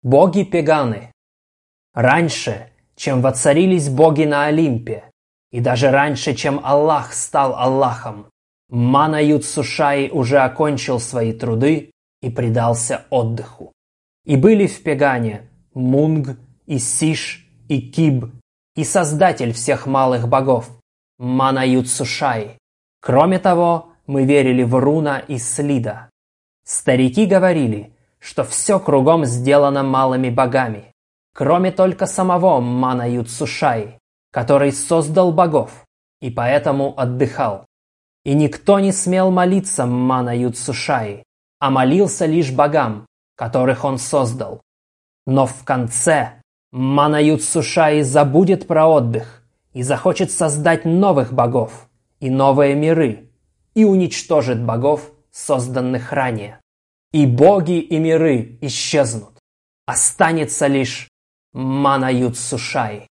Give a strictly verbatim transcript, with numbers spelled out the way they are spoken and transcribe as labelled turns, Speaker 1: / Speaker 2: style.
Speaker 1: Боги-пеганы. Раньше, чем воцарились боги на Олимпе, и даже раньше, чем Аллах стал Аллахом, Мана-Юд-Сушай уже окончил свои труды и предался отдыху. И были в Пегане Мунг, и Сиш, и Киб, и создатель всех малых богов, Мана-Юд-Сушай. Кроме того, мы верили в Руна и Слида. Старики говорили, что все кругом сделано малыми богами, кроме только самого Мана-Юд-Сушай, который создал богов и поэтому отдыхал. И никто не смел молиться Мана-Юд-Сушай, а молился лишь богам, которых он создал. Но в конце Мана-Юд-Сушай забудет про отдых и захочет создать новых богов и новые миры и уничтожит богов, созданных ранее. И боги, и миры исчезнут. Останется лишь Мана-Юд-Сушай.